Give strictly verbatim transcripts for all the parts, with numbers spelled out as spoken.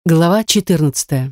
Глава четырнадцатая.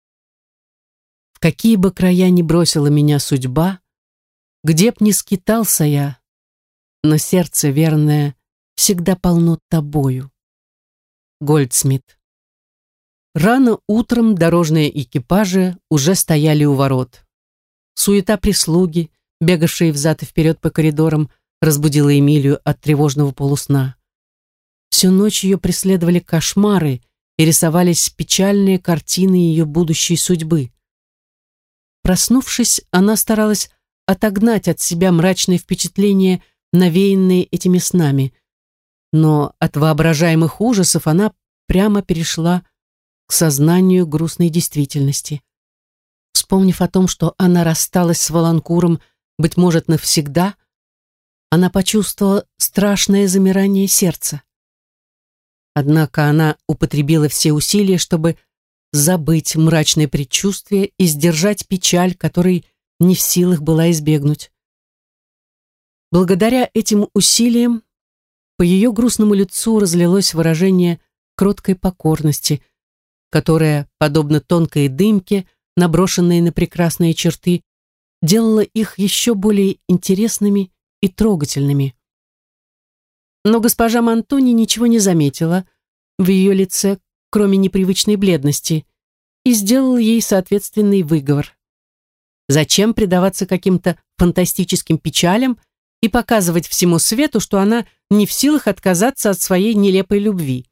В какие бы края ни бросила меня судьба, где б ни скитался я, но сердце верное всегда полно тобою. Гольдсмит. Рано утром дорожные экипажи уже стояли у ворот. Суета прислуги, бегавшей взад и вперед по коридорам, разбудила Эмилию от тревожного полусна. Всю ночь ее преследовали кошмары, и рисовались печальные картины ее будущей судьбы. Проснувшись, она старалась отогнать от себя мрачные впечатления, навеянные этими снами, но от воображаемых ужасов она прямо перешла к сознанию грустной действительности. Вспомнив о том, что она рассталась с Воланкуром, быть может, навсегда, она почувствовала страшное замирание сердца. Однако она употребила все усилия, чтобы забыть мрачное предчувствие и сдержать печаль, которой не в силах была избегнуть. Благодаря этим усилиям по ее грустному лицу разлилось выражение кроткой покорности, которая, подобно тонкой дымке, наброшенной на прекрасные черты, делала их еще более интересными и трогательными. Но госпожа Монтони ничего не заметила в ее лице, кроме непривычной бледности, и сделала ей соответственный выговор. Зачем предаваться каким-то фантастическим печалям и показывать всему свету, что она не в силах отказаться от своей нелепой любви?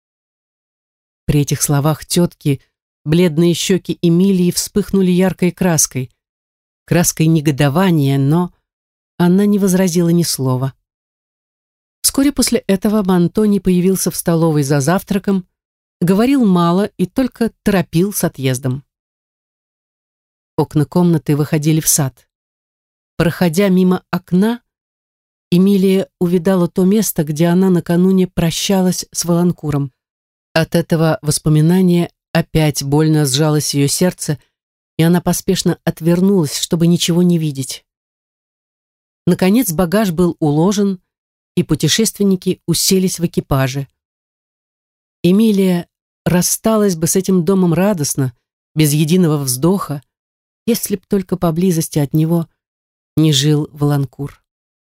При этих словах тетки бледные щеки Эмилии вспыхнули яркой краской, краской негодования, но она не возразила ни слова. Вскоре после этого Монтони появился в столовой за завтраком, говорил мало и только торопил с отъездом. Окна комнаты выходили в сад. Проходя мимо окна, Эмилия увидала то место, где она накануне прощалась с Воланкуром. От этого воспоминания опять больно сжалось ее сердце, и она поспешно отвернулась, чтобы ничего не видеть. Наконец багаж был уложен, и путешественники уселись в экипаже. Эмилия рассталась бы с этим домом радостно, без единого вздоха, если б только поблизости от него не жил Воланкур.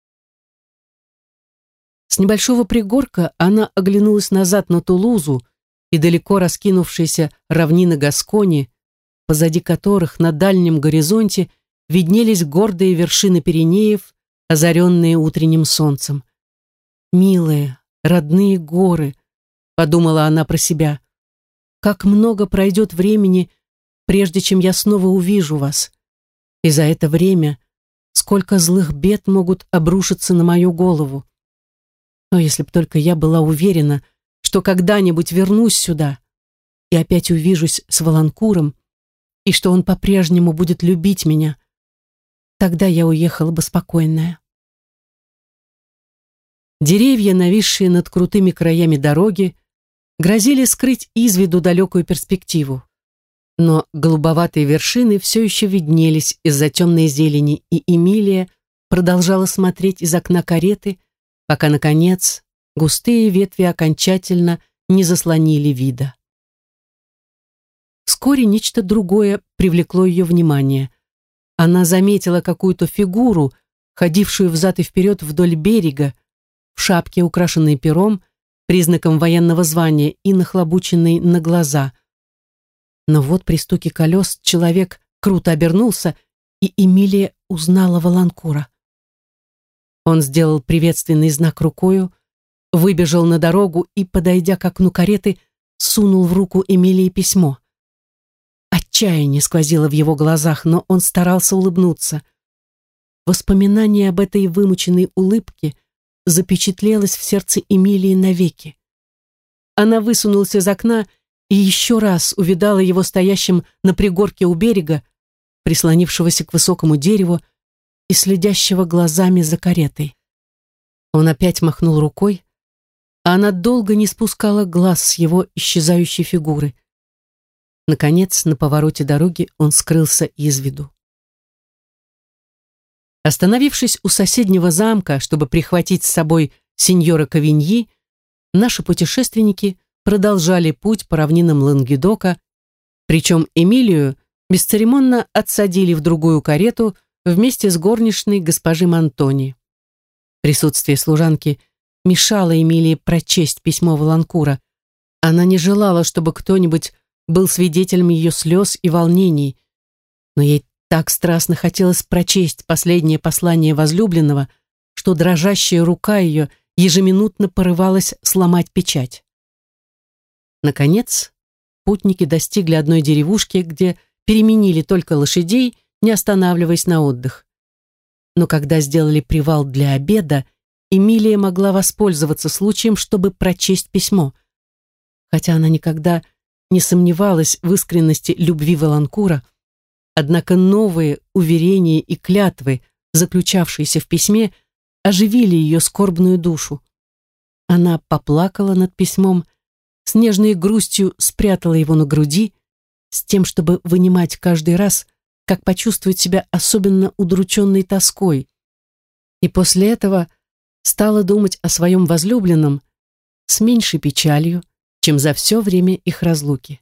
С небольшого пригорка она оглянулась назад на Тулузу и далеко раскинувшиеся равнины Гаскони, позади которых на дальнем горизонте виднелись гордые вершины Пиренеев, озаренные утренним солнцем. «Милые, родные горы», — подумала она про себя, — «как много пройдет времени, прежде чем я снова увижу вас. И за это время сколько злых бед могут обрушиться на мою голову. Но если б только я была уверена, что когда-нибудь вернусь сюда и опять увижусь с Воланкуром, и что он по-прежнему будет любить меня, тогда я уехала бы спокойная». Деревья, нависшие над крутыми краями дороги, грозили скрыть из виду далекую перспективу. Но голубоватые вершины все еще виднелись из-за темной зелени, и Эмилия продолжала смотреть из окна кареты, пока, наконец, густые ветви окончательно не заслонили вида. Вскоре нечто другое привлекло ее внимание. Она заметила какую-то фигуру, ходившую взад и вперед вдоль берега, в шапке, украшенной пером, признаком военного звания, и нахлобученной на глаза. Но вот при стуке колес человек круто обернулся, и Эмилия узнала Воланкура. Он сделал приветственный знак рукою, выбежал на дорогу и, подойдя к окну кареты, сунул в руку Эмилии письмо. Отчаяние сквозило в его глазах, но он старался улыбнуться. Воспоминание об этой вымученной улыбке запечатлелось в сердце Эмилии навеки. Она высунулась из окна и еще раз увидала его стоящим на пригорке у берега, прислонившегося к высокому дереву и следящего глазами за каретой. Он опять махнул рукой, а она долго не спускала глаз с его исчезающей фигуры. Наконец, на повороте дороги он скрылся из виду. Остановившись у соседнего замка, чтобы прихватить с собой сеньора Кавиньи, наши путешественники продолжали путь по равнинам Лангедока, причем Эмилию бесцеремонно отсадили в другую карету вместе с горничной госпожи Монтони. Присутствие служанки мешало Эмилии прочесть письмо Валанкура. Она не желала, чтобы кто-нибудь был свидетелем ее слез и волнений, но ей так страстно хотелось прочесть последнее послание возлюбленного, что дрожащая рука ее ежеминутно порывалась сломать печать. Наконец, путники достигли одной деревушки, где переменили только лошадей, не останавливаясь на отдых. Но когда сделали привал для обеда, Эмилия могла воспользоваться случаем, чтобы прочесть письмо. Хотя она никогда не сомневалась в искренности любви Валанкура, однако новые уверения и клятвы, заключавшиеся в письме, оживили ее скорбную душу. Она поплакала над письмом, с нежной грустью спрятала его на груди, с тем, чтобы вынимать каждый раз, как почувствовать себя особенно удрученной тоской, и после этого стала думать о своем возлюбленном с меньшей печалью, чем за все время их разлуки.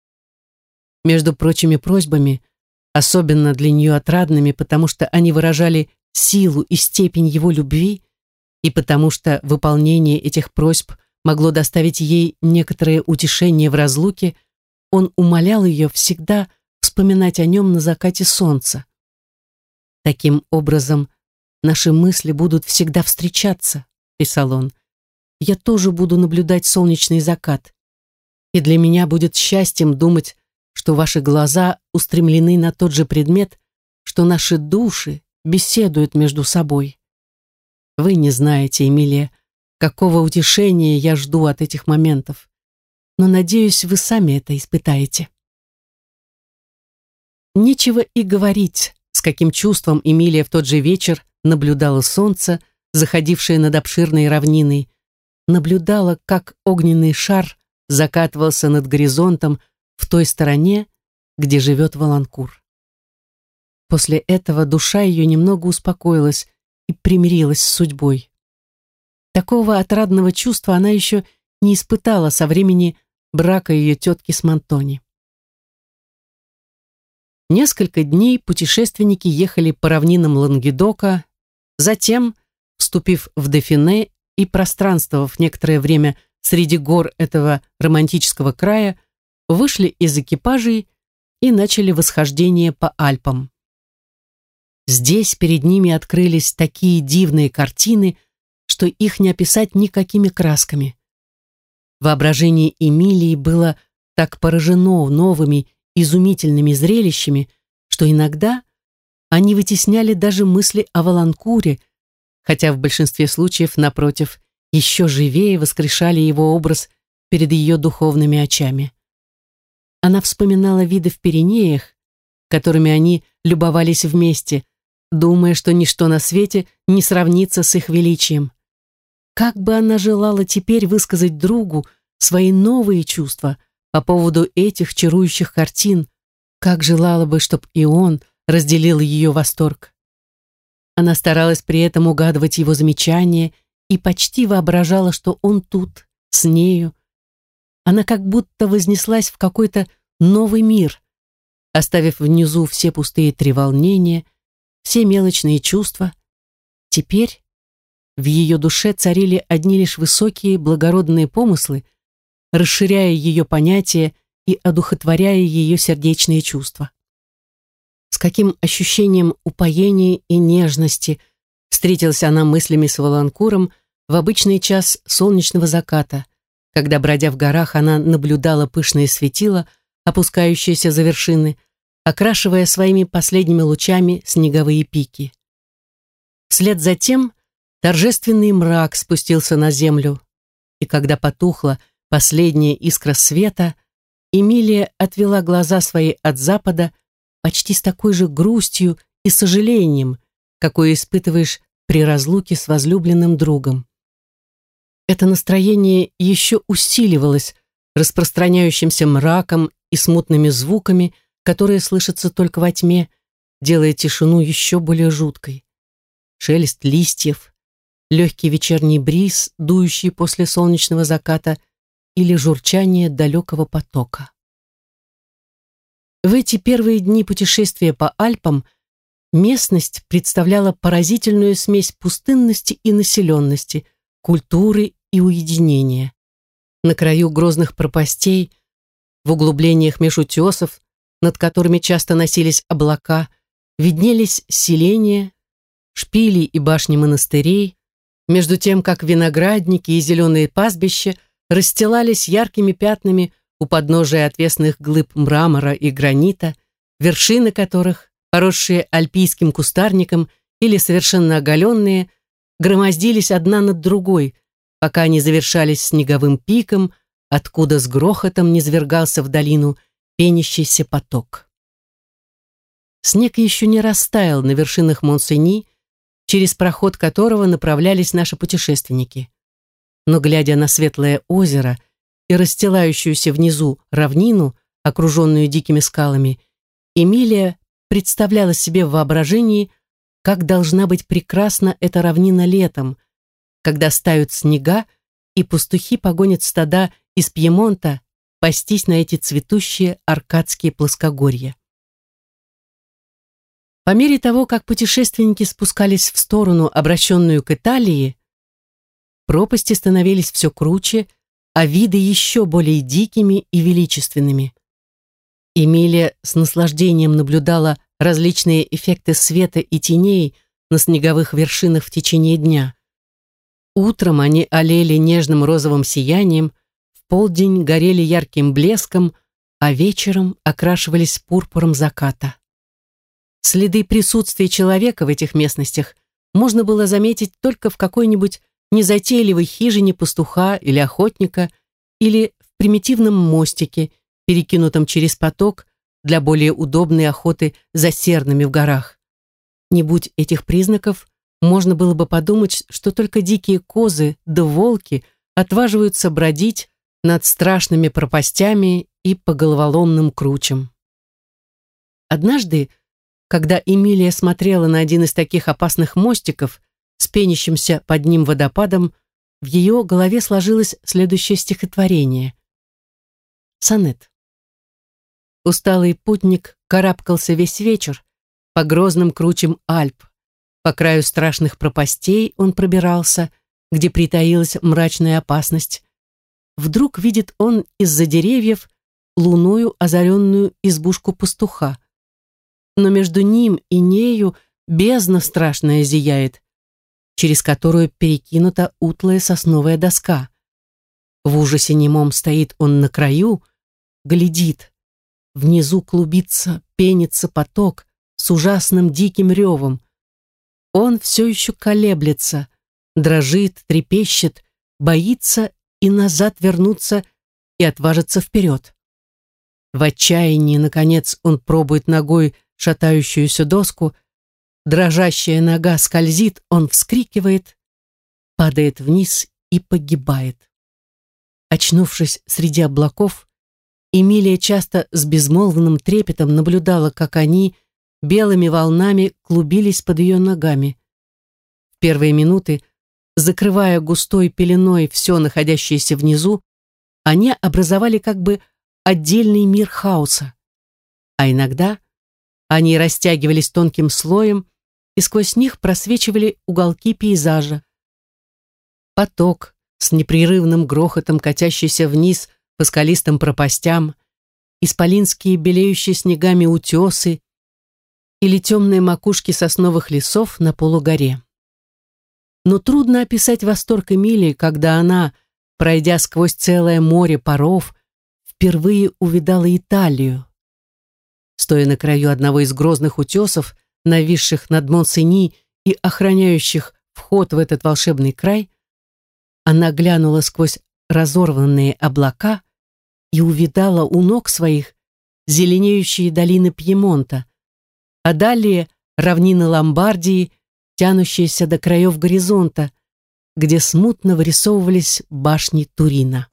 Между прочими просьбами, особенно для нее отрадными, потому что они выражали силу и степень его любви, и потому что выполнение этих просьб могло доставить ей некоторое утешение в разлуке, он умолял ее всегда вспоминать о нем на закате солнца. «Таким образом, наши мысли будут всегда встречаться», — писал он. «Я тоже буду наблюдать солнечный закат, и для меня будет счастьем думать, что ваши глаза устремлены на тот же предмет, что наши души беседуют между собой. Вы не знаете, Эмилия, какого утешения я жду от этих моментов, но, надеюсь, вы сами это испытаете». Нечего и говорить, с каким чувством Эмилия в тот же вечер наблюдала солнце, заходившее над обширной равниной, наблюдала, как огненный шар закатывался над горизонтом в той стороне, где живет Валанкур. После этого душа ее немного успокоилась и примирилась с судьбой. Такого отрадного чувства она еще не испытала со времени брака ее тетки с Монтони. Несколько дней путешественники ехали по равнинам Лангедока, затем, вступив в Дефине и пространствовав некоторое время среди гор этого романтического края, вышли из экипажей и начали восхождение по Альпам. Здесь перед ними открылись такие дивные картины, что их не описать никакими красками. Воображение Эмилии было так поражено новыми изумительными зрелищами, что иногда они вытесняли даже мысли о Валанкуре, хотя в большинстве случаев, напротив, еще живее воскрешали его образ перед ее духовными очами. Она вспоминала виды в Пиренеях, которыми они любовались вместе, думая, что ничто на свете не сравнится с их величием. Как бы она желала теперь высказать другу свои новые чувства по поводу этих чарующих картин, как желала бы, чтоб и он разделил ее восторг. Она старалась при этом угадывать его замечания и почти воображала, что он тут, с нею. Она как будто вознеслась в какой-то новый мир, оставив внизу все пустые треволнения, все мелочные чувства. Теперь в ее душе царили одни лишь высокие благородные помыслы, расширяя ее понятия и одухотворяя ее сердечные чувства. С каким ощущением упоения и нежности встретилась она мыслями с Валанкуром в обычный час солнечного заката, когда, бродя в горах, она наблюдала пышные светила, опускающиеся за вершины, окрашивая своими последними лучами снеговые пики. Вслед за тем торжественный мрак спустился на землю, и когда потухла последняя искра света, Эмилия отвела глаза свои от запада почти с такой же грустью и сожалением, какое испытываешь при разлуке с возлюбленным другом. Это настроение еще усиливалось распространяющимся мраком и смутными звуками, которые слышатся только во тьме, делая тишину еще более жуткой. Шелест листьев, легкий вечерний бриз, дующий после солнечного заката, или журчание далекого потока. В эти первые дни путешествия по Альпам местность представляла поразительную смесь пустынности и населенности, культуры и уединения. На краю грозных пропастей, в углублениях меж утесов, над которыми часто носились облака, виднелись селения, шпили и башни монастырей, между тем, как виноградники и зеленые пастбища расстилались яркими пятнами у подножия отвесных глыб мрамора и гранита, вершины которых, поросшие альпийским кустарником или совершенно оголенные, громоздились одна над другой, пока не завершались снеговым пиком, откуда с грохотом низвергался в долину пенящийся поток. Снег еще не растаял на вершинах Монсени, через проход которого направлялись наши путешественники. Но, глядя на светлое озеро и расстилающуюся внизу равнину, окруженную дикими скалами, Эмилия представляла себе в воображении, как должна быть прекрасна эта равнина летом, когда стают снега, и пастухи погонят стада из Пьемонта пастись на эти цветущие аркадские плоскогорья. По мере того, как путешественники спускались в сторону, обращенную к Италии, пропасти становились все круче, а виды еще более дикими и величественными. Эмилия с наслаждением наблюдала различные эффекты света и теней на снеговых вершинах в течение дня. Утром они алели нежным розовым сиянием, в полдень горели ярким блеском, а вечером окрашивались пурпуром заката. Следы присутствия человека в этих местностях можно было заметить только в какой-нибудь незатейливой хижине пастуха или охотника или в примитивном мостике, перекинутом через поток для более удобной охоты за сернами в горах. Не будь этих признаков, можно было бы подумать, что только дикие козы да волки отваживаются бродить над страшными пропастями и по головоломным кручам. Однажды, когда Эмилия смотрела на один из таких опасных мостиков с пенящимся под ним водопадом, в ее голове сложилось следующее стихотворение. Сонет. Усталый путник карабкался весь вечер по грозным кручам Альп. По краю страшных пропастей он пробирался, где притаилась мрачная опасность. Вдруг видит он из-за деревьев луною озаренную избушку пастуха. Но между ним и нею бездна страшная зияет, через которую перекинута утлая сосновая доска. В ужасе немом стоит он на краю, глядит. Внизу клубится, пенится поток с ужасным диким ревом. Он все еще колеблется, дрожит, трепещет, боится и назад вернуться и отважиться вперед. В отчаянии, наконец, он пробует ногой шатающуюся доску, дрожащая нога скользит, он вскрикивает, падает вниз и погибает. Очнувшись среди облаков, Эмилия часто с безмолвным трепетом наблюдала, как они белыми волнами клубились под ее ногами. В первые минуты, закрывая густой пеленой все находящееся внизу, они образовали как бы отдельный мир хаоса. А иногда они растягивались тонким слоем, и сквозь них просвечивали уголки пейзажа. Поток с непрерывным грохотом, катящийся вниз по скалистым пропастям, исполинские белеющие снегами утесы или темные макушки сосновых лесов на полугоре. Но трудно описать восторг Эмилии, когда она, пройдя сквозь целое море паров, впервые увидала Италию. Стоя на краю одного из грозных утесов, нависших над Монсени и охраняющих вход в этот волшебный край, она глянула сквозь разорванные облака и увидала у ног своих зеленеющие долины Пьемонта, а далее равнины Ломбардии, тянущиеся до краев горизонта, где смутно вырисовывались башни Турина.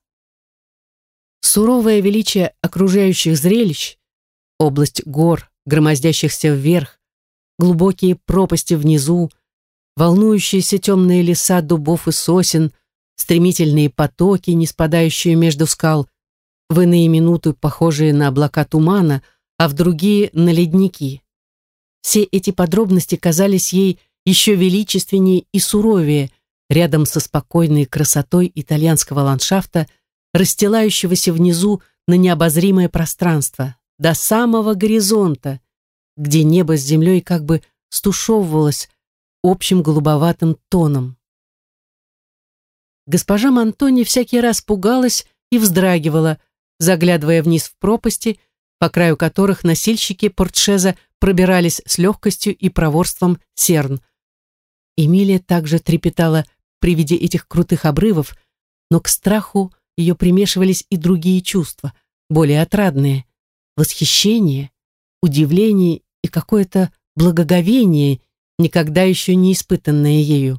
Суровое величие окружающих зрелищ, область гор, громоздящихся вверх, глубокие пропасти внизу, волнующиеся темные леса дубов и сосен, стремительные потоки, не спадающие между скал, в иные минуты похожие на облака тумана, а в другие — на ледники. Все эти подробности казались ей еще величественнее и суровее рядом со спокойной красотой итальянского ландшафта, расстилающегося внизу на необозримое пространство, до самого горизонта, где небо с землей как бы стушевывалось общим голубоватым тоном. Госпожа Монтони всякий раз пугалась и вздрагивала, заглядывая вниз в пропасти, по краю которых носильщики портшеза пробирались с легкостью и проворством серн. Эмилия также трепетала при виде этих крутых обрывов, но к страху ее примешивались и другие чувства, более отрадные: восхищение, удивление и какое-то благоговение, никогда еще не испытанное ею.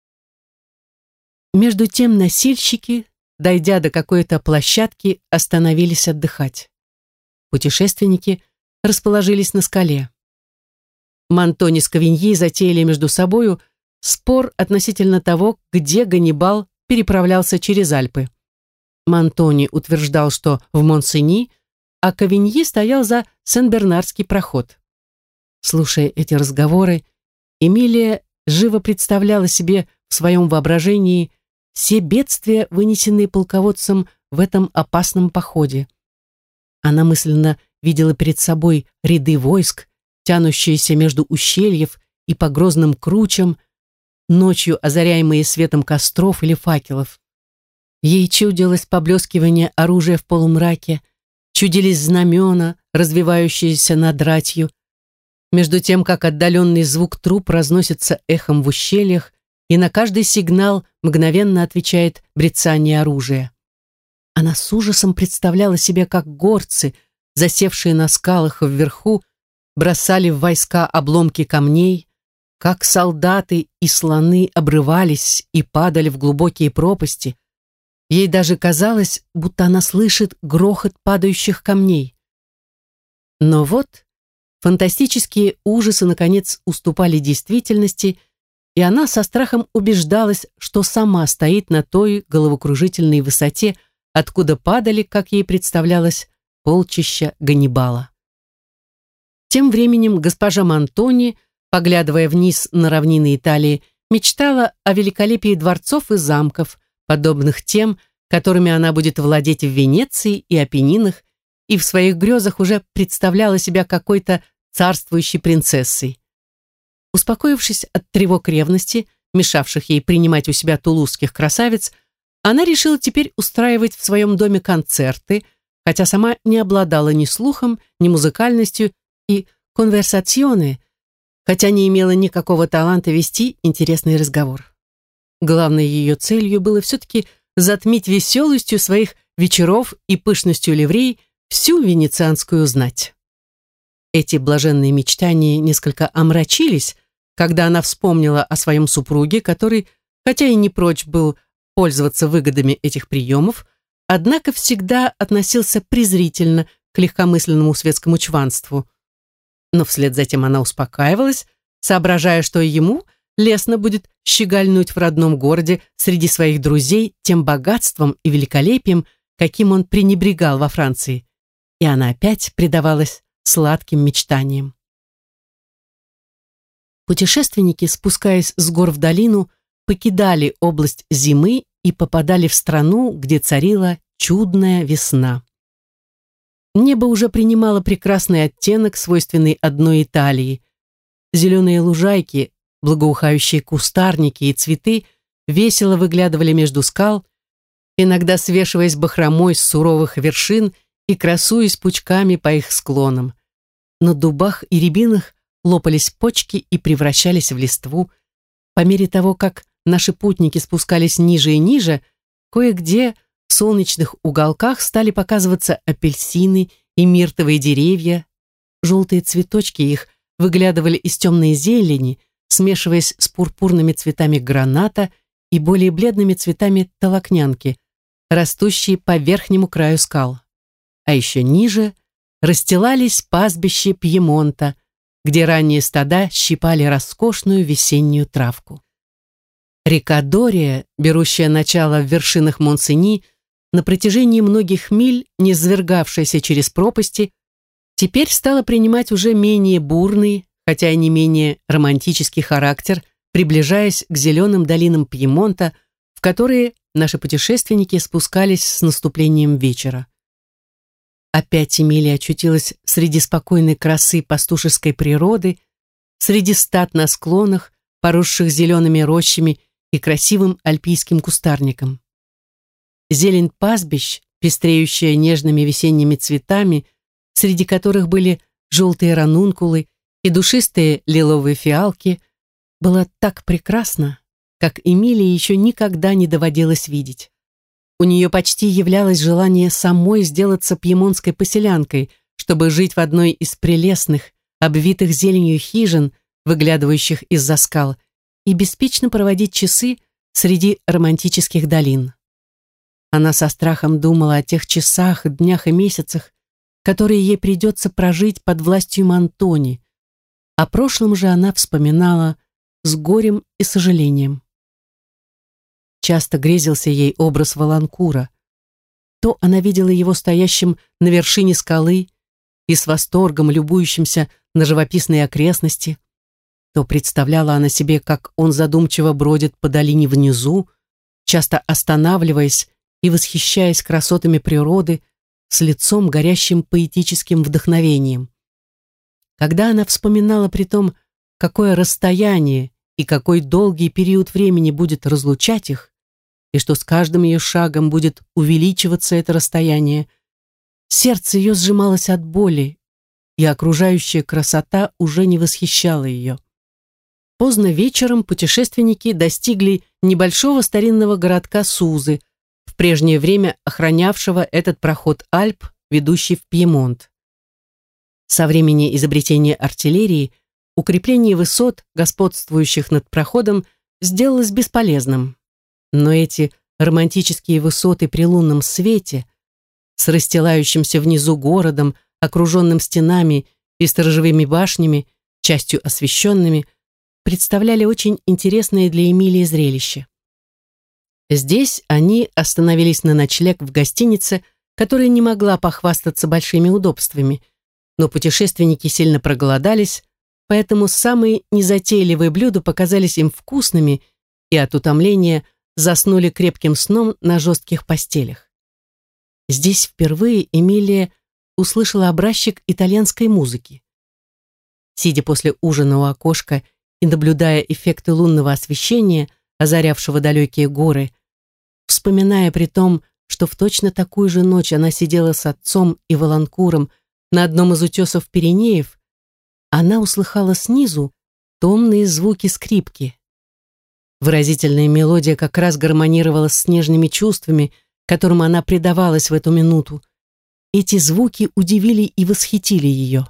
Между тем носильщики, дойдя до какой-то площадки, остановились отдыхать. Путешественники расположились на скале. Монтони с Кавиньи затеяли между собою спор относительно того, где Ганнибал переправлялся через Альпы. Монтони утверждал, что в Монсени, а Кавиньи стоял за Сен-Бернарский проход. Слушая эти разговоры, Эмилия живо представляла себе в своем воображении все бедствия, вынесенные полководцем в этом опасном походе. Она мысленно видела перед собой ряды войск, тянущиеся между ущельев и по грозным кручам, ночью озаряемые светом костров или факелов. Ей чудилось поблескивание оружия в полумраке, чудились знамена, развивающиеся над ратью, между тем, как отдаленный звук труп разносится эхом в ущельях, и на каждый сигнал мгновенно отвечает брецание оружия. Она с ужасом представляла себе, как горцы, засевшие на скалах вверху, бросали в войска обломки камней, как солдаты и слоны обрывались и падали в глубокие пропасти. Ей даже казалось, будто она слышит грохот падающих камней. Но вот фантастические ужасы наконец уступали действительности, и она со страхом убеждалась, что сама стоит на той головокружительной высоте, откуда падали, как ей представлялось, полчища Ганнибала. Тем временем госпожа Монтони, поглядывая вниз на равнины Италии, мечтала о великолепии дворцов и замков, подобных тем, которыми она будет владеть в Венеции и Апеннинах, и в своих грезах уже представляла себя какой-то царствующей принцессой. Успокоившись от тревог ревности, мешавших ей принимать у себя тулузских красавиц, она решила теперь устраивать в своем доме концерты, хотя сама не обладала ни слухом, ни музыкальностью и конверсационе, хотя не имела никакого таланта вести интересный разговор. Главной ее целью было все-таки затмить веселостью своих вечеров и пышностью ливрей всю венецианскую знать. Эти блаженные мечтания несколько омрачились, когда она вспомнила о своем супруге, который, хотя и не прочь был пользоваться выгодами этих приемов, однако всегда относился презрительно к легкомысленному светскому чванству. Но вслед за тем она успокаивалась, соображая, что ему лестно будет щегольнуть в родном городе среди своих друзей тем богатством и великолепием, каким он пренебрегал во Франции. И она опять предавалась сладким мечтаниям. Путешественники, спускаясь с гор в долину, покидали область зимы и попадали в страну, где царила чудная весна. Небо уже принимало прекрасный оттенок, свойственный одной Италии. Зеленые лужайки, благоухающие кустарники и цветы весело выглядывали между скал, иногда свешиваясь бахромой с суровых вершин и красуясь пучками по их склонам. На дубах и рябинах лопались почки и превращались в листву. По мере того, как наши путники спускались ниже и ниже, кое-где в солнечных уголках стали показываться апельсины и миртовые деревья. Желтые цветочки их выглядывали из темной зелени, смешиваясь с пурпурными цветами граната и более бледными цветами толокнянки, растущие по верхнему краю скал. А еще ниже расстилались пастбища Пьемонта, где ранние стада щипали роскошную весеннюю травку. Река Дория, берущая начало в вершинах Монсени, на протяжении многих миль, низвергавшаяся через пропасти, теперь стала принимать уже менее бурный, хотя и не менее романтический характер, приближаясь к зеленым долинам Пьемонта, в которые наши путешественники спускались с наступлением вечера. Опять Эмилия очутилась среди спокойной красы пастушеской природы, среди стад на склонах, поросших зелеными рощами и красивым альпийским кустарником. Зелень пастбищ, пестреющая нежными весенними цветами, среди которых были желтые ранункулы и душистые лиловые фиалки, была так прекрасна, как Эмилии еще никогда не доводилось видеть. У нее почти являлось желание самой сделаться пьемонтской поселянкой, чтобы жить в одной из прелестных, обвитых зеленью хижин, выглядывающих из-за скал, и беспечно проводить часы среди романтических долин. Она со страхом думала о тех часах, днях и месяцах, которые ей придется прожить под властью Мантони. О прошлом же она вспоминала с горем и сожалением. Часто грезился ей образ Валанкура. То она видела его стоящим на вершине скалы и с восторгом любующимся на живописные окрестности, то представляла она себе, как он задумчиво бродит по долине внизу, часто останавливаясь и восхищаясь красотами природы, с лицом, горящим поэтическим вдохновением. Когда она вспоминала при том, какое расстояние и какой долгий период времени будет разлучать их, и что с каждым ее шагом будет увеличиваться это расстояние, сердце ее сжималось от боли, и окружающая красота уже не восхищала ее. Поздно вечером путешественники достигли небольшого старинного городка Сузы, в прежнее время охранявшего этот проход Альп, ведущий в Пьемонт. Со времени изобретения артиллерии укрепление высот, господствующих над проходом, сделалось бесполезным. Но эти романтические высоты при лунном свете, с расстилающимся внизу городом, окруженным стенами и сторожевыми башнями, частью освещенными, представляли очень интересное для Эмилии зрелище. Здесь они остановились на ночлег в гостинице, которая не могла похвастаться большими удобствами, но путешественники сильно проголодались, поэтому самые незатейливые блюда показались им вкусными и от утомления заснули крепким сном на жестких постелях. Здесь впервые Эмилия услышала образчик итальянской музыки. Сидя после ужина у окошка и наблюдая эффекты лунного освещения, озарявшего далекие горы, вспоминая при том, что в точно такую же ночь она сидела с отцом и Валанкуром на одном из утесов Пиренеев, она услыхала снизу томные звуки скрипки. Выразительная мелодия как раз гармонировала с нежными чувствами, которым она предавалась в эту минуту. Эти звуки удивили и восхитили ее.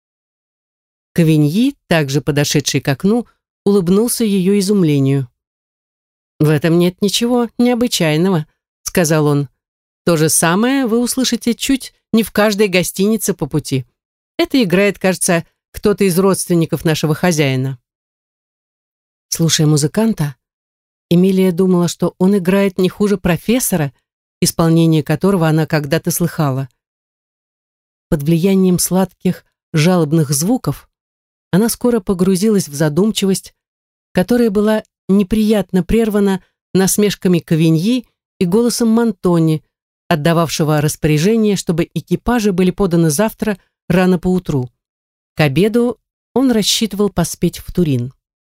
Кавиньи, также подошедший к окну, улыбнулся ее изумлению. «В этом нет ничего необычайного», — сказал он. «То же самое вы услышите чуть не в каждой гостинице по пути. Это играет, кажется, кто-то из родственников нашего хозяина». Слушая музыканта, Эмилия думала, что он играет не хуже профессора, исполнение которого она когда-то слыхала. Под влиянием сладких, жалобных звуков она скоро погрузилась в задумчивость, которая была неприятно прервана насмешками Кавиньи и голосом Мантони, отдававшего распоряжение, чтобы экипажи были поданы завтра рано поутру. К обеду он рассчитывал поспеть в Турин.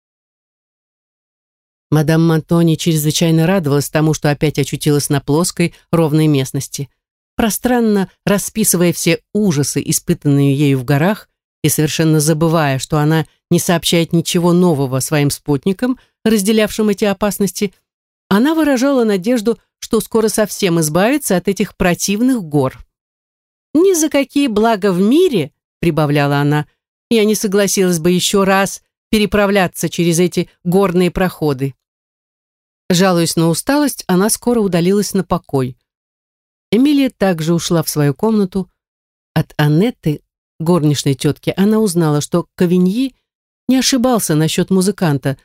Мадам Мантони чрезвычайно радовалась тому, что опять очутилась на плоской, ровной местности. Пространно расписывая все ужасы, испытанные ею в горах, и совершенно забывая, что она не сообщает ничего нового своим спутникам, разделявшим эти опасности, она выражала надежду, что скоро совсем избавится от этих противных гор. «Ни за какие блага в мире», — прибавляла она, — «я не согласилась бы еще раз переправляться через эти горные проходы». Жалуясь на усталость, она скоро удалилась на покой. Эмилия также ушла в свою комнату. От Аннетты, горничной тетки, она узнала, что Кавиньи не ошибался насчет музыканта,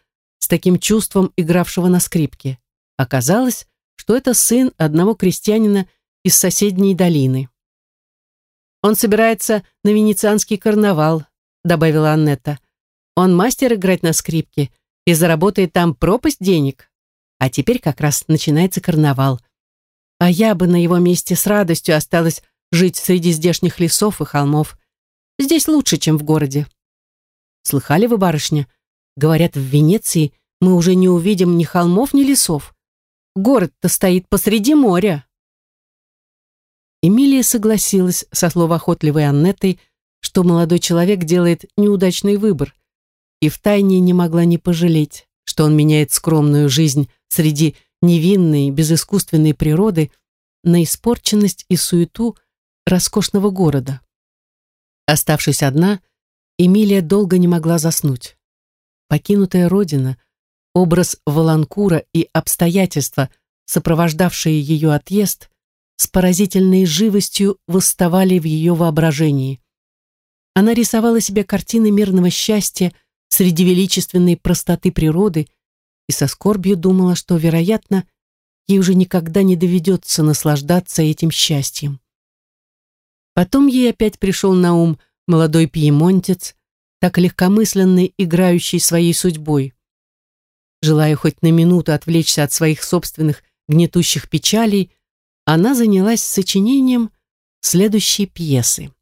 с таким чувством игравшего на скрипке. Оказалось, что это сын одного крестьянина из соседней долины. «Он собирается на венецианский карнавал», — добавила Аннетта. «Он мастер играть на скрипке и заработает там пропасть денег. А теперь как раз начинается карнавал. А я бы на его месте с радостью осталась жить среди здешних лесов и холмов. Здесь лучше, чем в городе». «Слыхали вы, барышня? Говорят, в Венеции мы уже не увидим ни холмов, ни лесов. Город-то стоит посреди моря». Эмилия согласилась со словоохотливой Аннеттой, что молодой человек делает неудачный выбор, и втайне не могла не пожалеть, что он меняет скромную жизнь среди невинной, безыскусственной природы на испорченность и суету роскошного города. Оставшись одна, Эмилия долго не могла заснуть. Покинутая родина, образ Воланкура и обстоятельства, сопровождавшие ее отъезд, с поразительной живостью восставали в ее воображении. Она рисовала себе картины мирного счастья среди величественной простоты природы и со скорбью думала, что, вероятно, ей уже никогда не доведется наслаждаться этим счастьем. Потом ей опять пришел на ум молодой пьемонтец, так легкомысленный, играющий своей судьбой. Желая хоть на минуту отвлечься от своих собственных гнетущих печалей, она занялась сочинением следующей пьесы.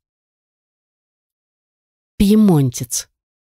Пьемонтец.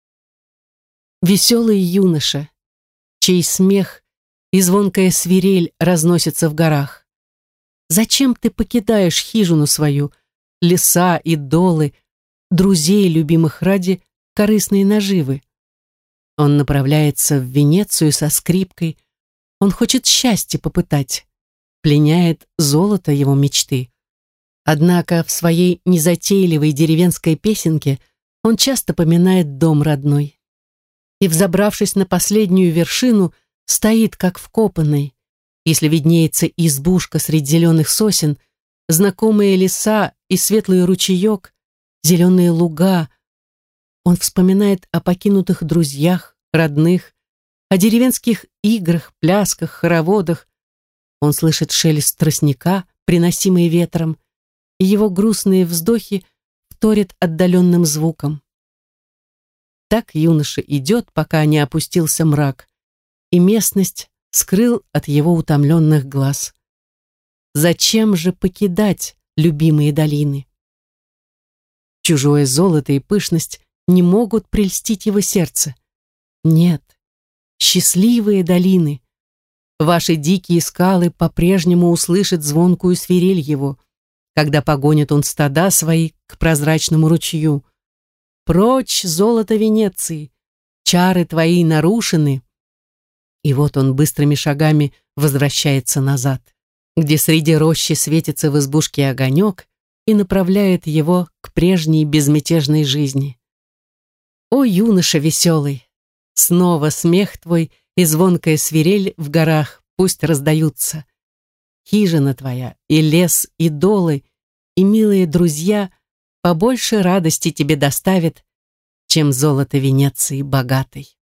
Веселый юноша, чей смех и звонкая свирель разносятся в горах. Зачем ты покидаешь хижину свою, леса и долы, друзей любимых ради корыстной наживы? Он направляется в Венецию со скрипкой, он хочет счастье попытать, пленяет золото его мечты. Однако в своей незатейливой деревенской песенке он часто поминает дом родной. И, взобравшись на последнюю вершину, стоит как вкопанный. Если виднеется избушка среди зеленых сосен, знакомые леса и светлый ручеек, зеленые луга, он вспоминает о покинутых друзьях, родных, о деревенских играх, плясках, хороводах. Он слышит шелест тростника, приносимый ветром, и его грустные вздохи вторят отдаленным звуком. Так юноша идет, пока не опустился мрак, и местность скрыл от его утомленных глаз. Зачем же покидать любимые долины? Чужое золото и пышность не могут прельстить его сердце. Нет, счастливые долины. Ваши дикие скалы по-прежнему услышат звонкую свирель его, когда погонит он стада свои к прозрачному ручью. Прочь, золото Венеции, чары твои нарушены. И вот он быстрыми шагами возвращается назад, где среди рощи светится в избушке огонек и направляет его к прежней безмятежной жизни. О, юноша веселый, снова смех твой и звонкая свирель в горах пусть раздаются. Хижина твоя, и лес, и долы, и милые друзья побольше радости тебе доставят, чем золото Венеции богатой.